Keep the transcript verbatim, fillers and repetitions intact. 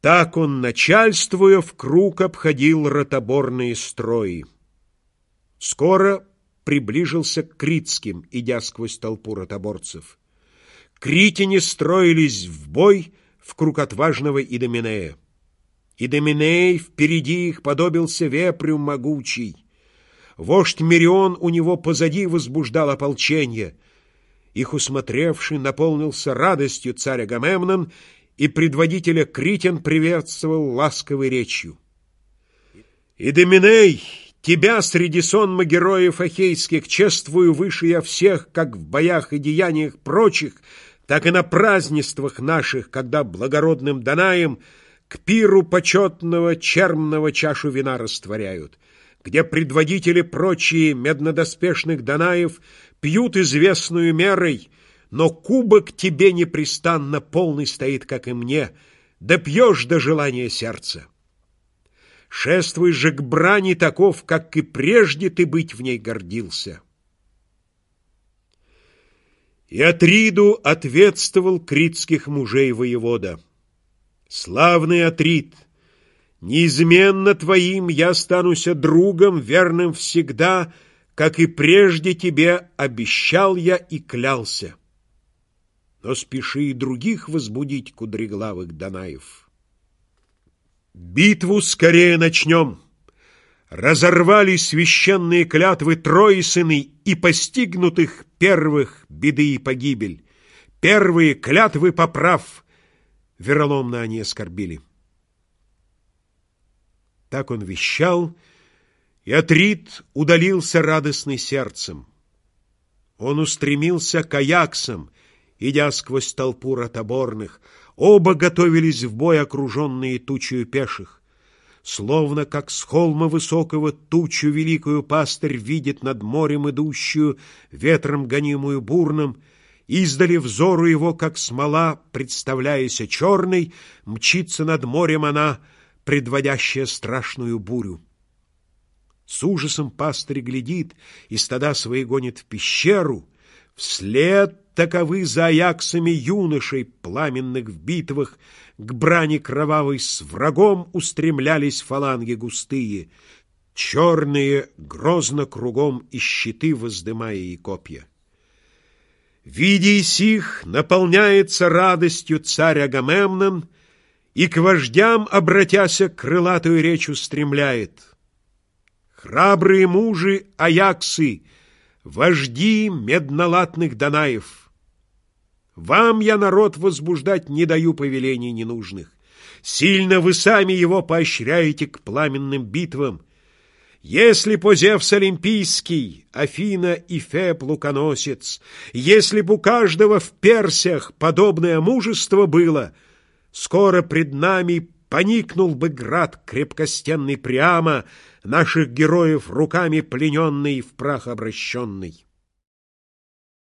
Так он, начальствуя, в круг обходил ротоборные строи. Скоро приближился к критским, идя сквозь толпу ротоборцев. Критяне строились в бой в круг отважного Идоменея. Идоменей впереди их подобился вепрю могучий. Вождь Мерион у него позади возбуждал ополчение. Их усмотревший, наполнился радостью царь Агамемнон, и предводителя критян приветствовал ласковой речью. «Идоменей, тебя среди сонма героев ахейских чествую выше я всех, как в боях и деяниях прочих, так и на празднествах наших, когда благородным Данаем к пиру почетного чермного чашу вина растворяют, где предводители прочие меднодоспешных Данаев пьют известную мерой, но кубок тебе непрестанно полный стоит, как и мне, да пьешь до желания сердца. Шествуй же к брани таков, как и прежде ты быть в ней гордился». И Атриду ответствовал критских мужей воевода: «Славный Атрид, неизменно твоим я остануся другом, верным всегда, как и прежде тебе обещал я и клялся. Но спеши и других возбудить, кудреглавых Данаев. Битву скорее начнем. Разорвали священные клятвы Троисыны, и постигнутых первых беды и погибель. Первые клятвы поправ, вероломно они оскорбили». Так он вещал, и Атрид удалился радостный сердцем. Он устремился к Аяксам, идя сквозь толпу ротоборных. Оба готовились в бой, окруженные тучью пеших. Словно как с холма высокого тучу великую пастырь видит над морем идущую, ветром гонимую бурным, издали взору его, как смола, представляяся черной, мчится над морем она, предводящая страшную бурю. С ужасом пастырь глядит и стада свои гонит в пещеру. Вслед таковы за Аяксами юношей, пламенных в битвах, к брани кровавой с врагом устремлялись фаланги густые, черные, грозно кругом, и щиты воздымая и копья. Видя сих, наполняется радостью царь Агамемнон, и к вождям, обратяся, крылатую речь устремляет: «Храбрые мужи Аяксы, вожди меднолатных Данаев! Вам я, народ, возбуждать не даю повелений ненужных. Сильно вы сами его поощряете к пламенным битвам. Если б Зевс Олимпийский, Афина и Феб луконосец, если б у каждого в Персях подобное мужество было, скоро пред нами поникнул бы град крепкостенный Приама, наших героев руками плененный и в прах обращенный.